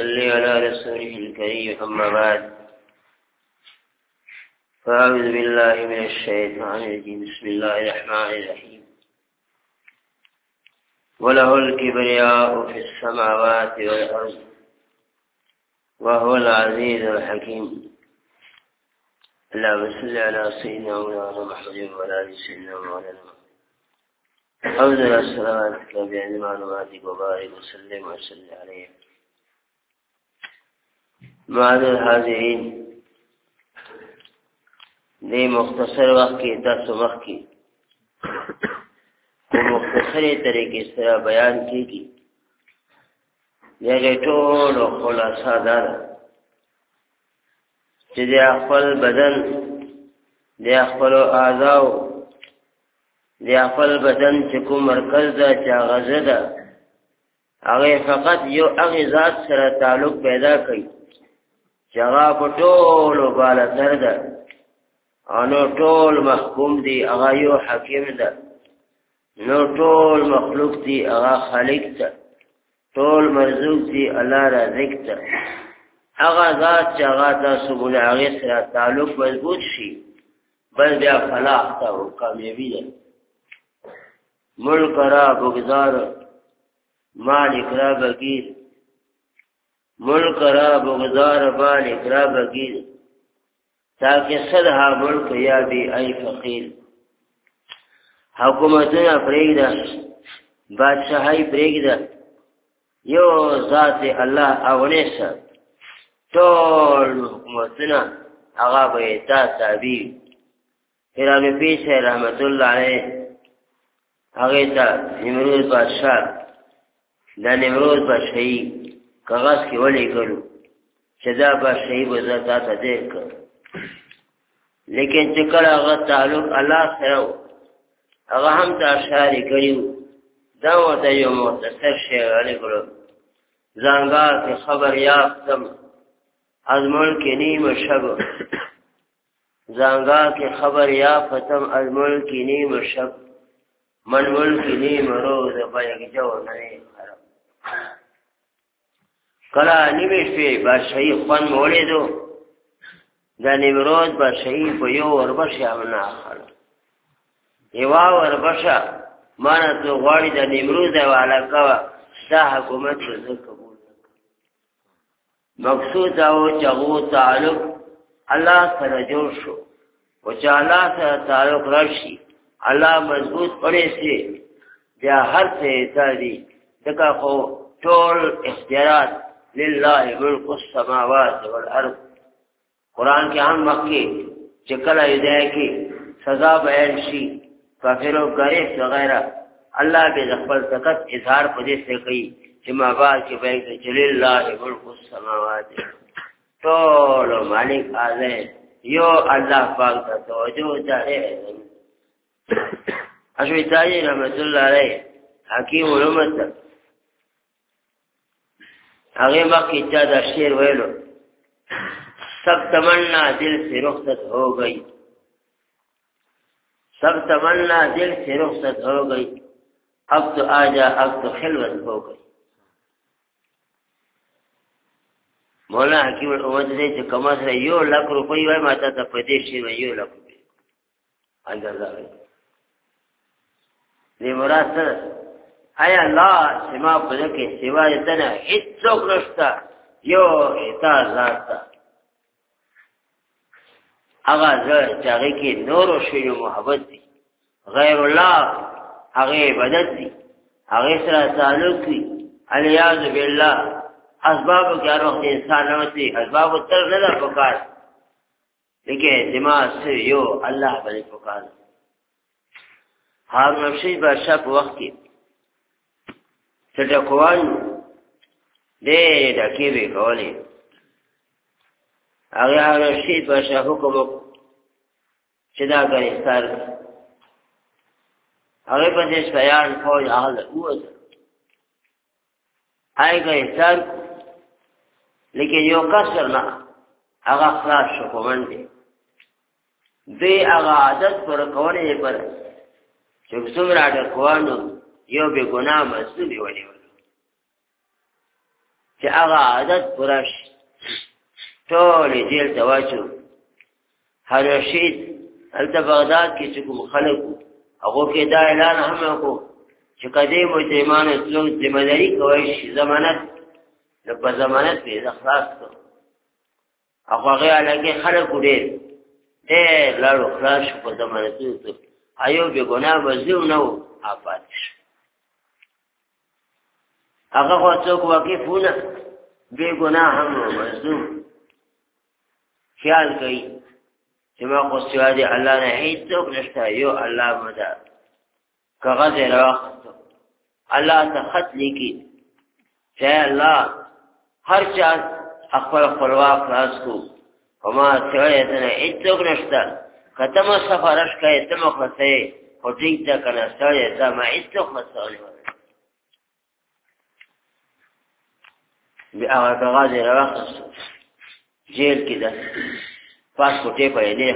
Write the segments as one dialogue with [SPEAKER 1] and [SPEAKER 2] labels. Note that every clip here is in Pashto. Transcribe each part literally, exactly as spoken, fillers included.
[SPEAKER 1] نصلي على رسوله الكريم أما بعد فأعوذ بالله من الشيطان الرجيم بسم الله الرحمن الرحيم وله الكبرياء في السماوات والأرض وهو العزيز الحكيم اللهم صل على سيدنا مولانا محمد وعلى آل سيدنا مولانا محمد أفضل الصلوات بأن معلوماتك وبارك وسلم وسلم عليه. معاذ الحاضرين دې مختصر وخت کې تاسو مخ کې په مختصرې طریقې سره بیان کیږي. دغه ټول خلاصه ده چې د خپل بدن د خپل اعضاء د خپل بدن چې کوم مرکز ده چې غزه ده هغه فقط یو هغه ذات سره تعلق پیدا کوي چې هغه په ټولو بالاتر ده انو ټول محکوم دی هغه یو حکیم ده نو ټول مخلوق دی هغه خالق ده ټول مرزوق دی الله رازق ده هغه ذات چې هغه تاسو بوله هغه سره تعلق مضبوط شي بل بیا فلاح ته او کامیابی ده. ملک را بگذار مالک را بگیر ملک را بگذار مالک را بگیر تاکہ صدحا ملک یا بی ای فقیر. حکومتنا پریگ دا بادشاہی پریگ دا یو ذات اللہ اونی سا طول حکومتنا اغا بیتا تابیر. پیران پیش ہے رحمت اللہ علیہ اغیتا نمرود بادشاہ دا نمرود بادشاہی کاغذ کی ولی کرو چدا بادشاہی بزرتا تا دیر کرو لیکن چکل اغا تعلق اللہ سرو اغا ہم تا اشاری کریو داوتا یو مختصر شیئر علی کرو زانگا کی خبر یافتم از ملک نیم شب زانگا کی خبر یافتم از ملک نیم شب من ملک نیم روز بیگ جو نیم خرم. کلا نیمش پی بادشاہی خوان مولی دو دا نمرود بادشاہی په یو وربشه امنا اخلا یوا وربشه مانا تو غواړي د نمرود والا کوا دا حکومت زه قبول مقصود او چغو تعلق الله سره جوړ شو او چې الله سره تعلق راشي الله مضبوط پړې سي بیا هر څه تادي دغه خو ټول اختیارات لله ملک السماوات والارض. قرآن کے ہم مکی چکل ایدائے کی سزا بیان شی کافر و گریف وغیرہ اللہ بے زخبر تکت اظہار پدے سے کئی جمع بعد کے بیان کے جلیل اللہ ملک السماوات طول مالک آزے یو اللہ پاک کا توجہ جارے اشوی تاجی رحمت اللہ علیہ حکیم علومت اگے مکی چاہدہ شیر ویلو سب تمنا دل سے رخصت ہو گئی سب تمنا دل سے رخصت ہو گئی اب تو آجا اب تو خلوت ہو گئی. مولانا حکیم الامت دے جو کما سر یو لاکھ روپئی وائی ماتا تا پدیشی میں یو لاکھ روپئی اندازہ گئی دی مراد سر آیا اللہ سما پدکے سوا جتنا ہیت سوک رشتا یو ایتا ذاتا اغا زر چاگے کی نور و شیر و محبت دی غیر اللہ اغی عبادت دی اغی سرا تعلق دی علیاذ باللہ اسباب کے ہر وقت انسان نمتی اسباب تر ندا پکار لیکن دماغ سے یو اللہ بلی پکار. ہارون رشید بادشاہ پا وقت کی سٹکوان دے ڈاکی بے کولی اگر هارون رشید بادشاہ حکم چدا گرفتار اگر پس اسپیان فوج آل اوز آئی گرفتار لیکن یو قصر نا اگر خلاص شکومن دے دے اگر عادت پر کونے پر چک سمرا ڈکوانو یو بے گناہ مصوبی ولی ولو چې هغه عادت پوره شي ټول جیل ته واچو. هارون رشید هلته بغداد کې چې کوم خلک وو هغو کې دا اعلان هم وکړو چې که دې مجرمانو څوک ذمهداري کوی شي ضمانت نو په ضمانت پرې زه خلاص کړم. او هغې علاقې خلک وو ډېر ډېر لاړو خلاص شو په ضمانتونو کې. ایو بې ګناه مظلوم نه وو آباد شو. هغه خو څوک واقف وو نه بې ګناه هم وو مظلوم. خیال کوي چې ما خو سوا د الله نه هېڅوک نشته یو الله مدد. کاغذ یې راواخیستو الله ته خط لیکي چې الله هر چا خپل خپلواک خلاص کړو په ما سوی د نه هېڅوک نشته. که ته مو سفارش کوې ته مو خلاصوې خو ټیک ده که نه سوی ځه ما هېڅوک خلاصولی بیا هغه کاغذ یې راواخیستو جیل کې ده پاسپورټ یې په یې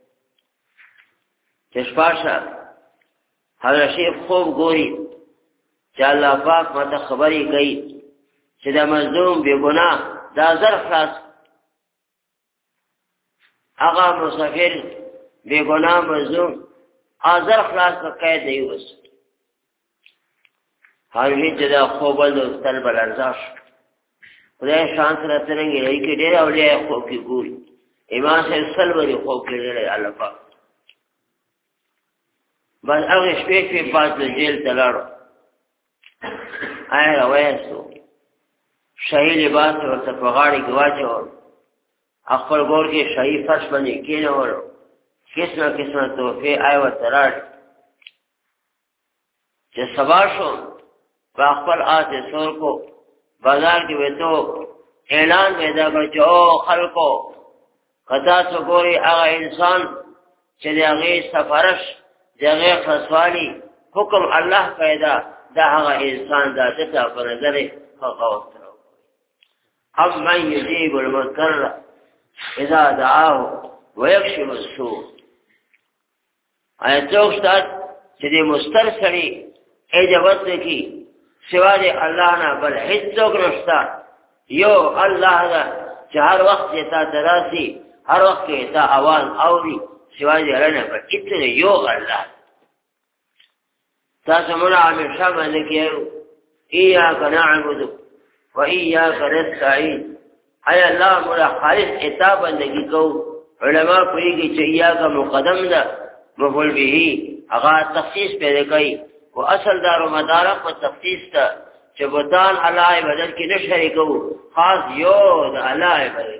[SPEAKER 1] چې شپه شه هارون رشید خوب ګوري چې الله پاک ماته خبرې کوي چې دا مظلوم بې ګناه دا زر خلاص هغه مسافر بې ګناه مظلوم زر خلاص په قید نه یوست. هارون رشید چې دا خوب ولوستل به لرزه شو. خدای شان سره څرنګې رهي کې ډېر اولیاء خوب کې ګوري. امام صاحب سل ورې خوب کې ډېر الله پاک بس هغې شپې شپې پاس د جیل ته لاړو. آیا راویستو شاهي لباس ورته په غاړې کې واچول خپل ګور کې شاهي فرش باندې کېنولو قسمه قسمه تحفې آی ورته راړې. چې سبا شو په خپل آس یې سور کو بازار کې ویتو اعلان پیدا کړ چې او خلکو که تاسو ګورئ هغه انسان چې د هغې سفارش د هغې خلاصوالي حکم الله پیدا دا هغه انسان دا دته په نظر هغه وخت امن یجیب المضطر اذا دعاه ویکشف السوء. آیا څوک شته چې د مضطر سړي اجابت وکړي سوا د الله نه بل هېڅوک نشته. یو الله ده چې هر وخت یې تا ته راسي هر وخت کې تا آواز اوري سوا د الله نه بل هېڅ نه یو الله. تاسو مونږ همیشه باندې کېږو ایاک نعبد و ایاک نستعین. آیا الله مونږ خالص اتا بندګي کوو. علما پوهېږي چې ایاک مقدم ده مفعول به هغه تخصیص پیدا کوي و اصل دارو مدارک په تخصیص ته چې بوتان الله عبادت کې نه شریکو خاص یو د الله عبادت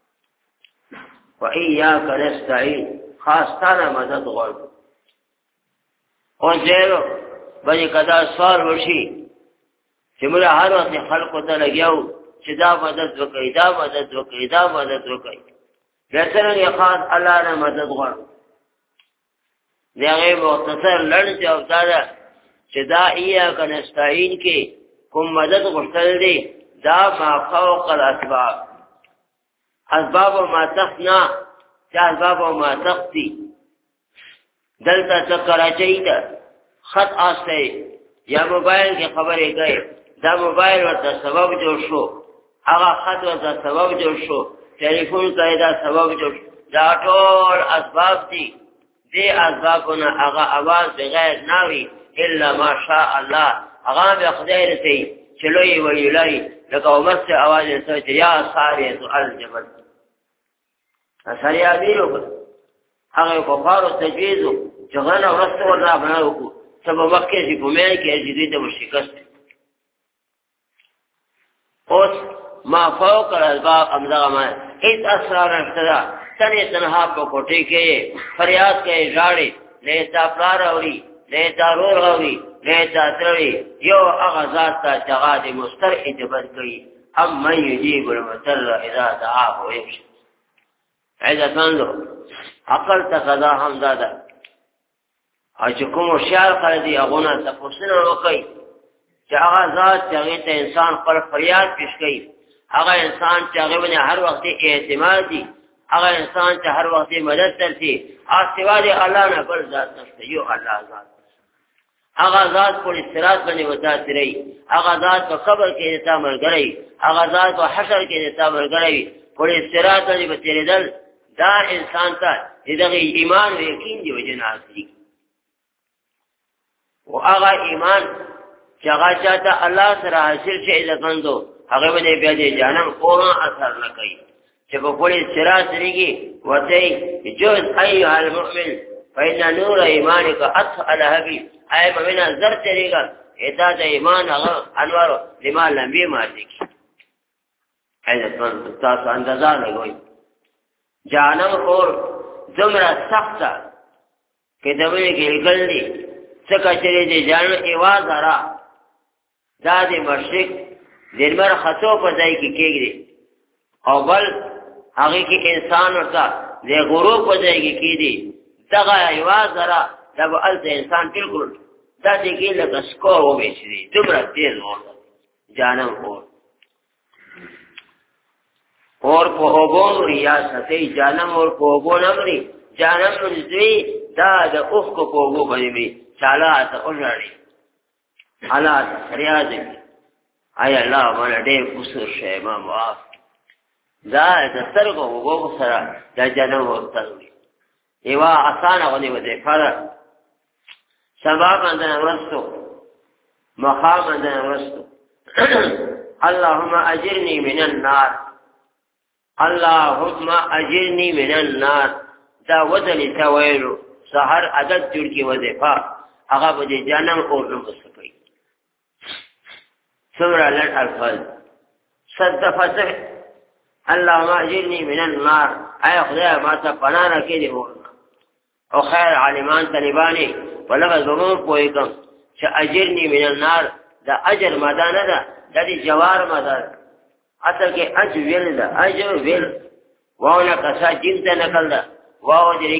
[SPEAKER 1] و ایاک نستعین خاص تانه مدد غواړو. او زیرو باندې کدا سوال وشي چې موږ هر وخت خلکو ته لګیاو چې دا مدد وکړي دا مدد وکړي دا مدد وکړي بیا څرنګه خاص الله نه مدد غواړو. د هغې مختصر لنډ جواب دا ده چې دا ایاک نستعین کې کوم مدد غوښتل دی دا ما فوق الاسباب اسباب و ما تخت نه چې اسباب و ما تخت دي. دلته ته کراچۍ ته خط آستی یا موبایل کې خبرې کوي دا موبایل ورته سبب جوړ شو هغه خط ورته سبب جوړ شو ټلیفون کوي دا سبب جوړ شو. دا ټول اسباب دي. دې اسبابونه هغه اواز بغیر ناوي الا ما شاء الله هغه به خدای رسي چې لوی وی لوی لکه عمر سے आवाज رسي چې یا ساري الجبل ساري اميرو هغه کفارو تجویزو چې غنه ورسته ورته بناوکو سبب مکه چې کومه کې اجازه ته شکست. اوس ما فوق الاسباب امزغه ما هیڅ اسرار نشته. تنه تنها په کوټه کې فریاد کوي ژاړي نه تا پلار اوري نه تا رور اوري نه تا تري یو هغه ذات ته چې هغه د مستر اجابت کوي. اما یجیب المضطر اذا دعاه ويكشف. عزت مندو عقل تقضا هم دادا او چې کوم هوښیار خلک دي هغو نه تپوسونه وکړي چې هغه ذات چې هغې ته انسان خپل فریاد پیش کوي هغه انسان چې هغې باندې هر وخت اعتماد دي هغه انسان چې هر وخت مدد ترسي هغه سوا د الله نه بل ذات نشته یو الله ذات. هغه ذات په صراط باندې وتا تیری هغه ذات په قبر کې تا ملګری هغه ذات په حشر کې تا ملګری په صراط باندې تیریدل دا انسان ته دغه ایمان او یقین دی وجنات دی او هغه ایمان چې هغه چاته الله سره حاصل شي لکندو هغه باندې بیا دې جانم کومه اثر نه کوي چې په پوری صراط لري وته جوز ايها المؤمن فإن نور ایمانک اطفال هبی اي مؤمن زر تریګا اته د ایمان هغه انوار لما لمبي ماتي ایت من تاسو اندازه لګوي جانم اور زمرا سخته کې دوی کې ګلدي څکه چې دې جانم ایواز را دا دې مشرق دلمر خطو په ځای کې کېږي او بل هغه کې انسان ورته د غروب په ځای کې کېږي دغه ایواز را دا به انسان بالکل دا دې کې لکه سکو وې شي دومره تیز اور جانم اور اور په اوبون ریاستي جانم اور په اوبون امري جانم نزوي دا د اوخ کو په اوبو باندې چالات اورړي حالات ریاضي آی الله باندې دې وسو شی ما معاف دا د سترګو وګو سره د جانم ورته ایوا اسانه غني وځي فرض سبا باندې ورستو مقام باندې ورستو اللهم اجرني من النار اللهم اجرني من النار دا وزن تویلو سحر عدد جوړ کی وظیفه هغه به جانم اور نو مسکي سورہ لٹ الفاظ صد فتح اللهم اجرني من النار اي خدای ما ته پناه راکې دی او خیر عالمان طالبانی ولغه ضرور پویګم چې اجرني من النار دا اجر مدانه ده د دې جوار مدار اصل کې اجر ویل ده اجر ویل واو نه کسا جنت نکل ده واو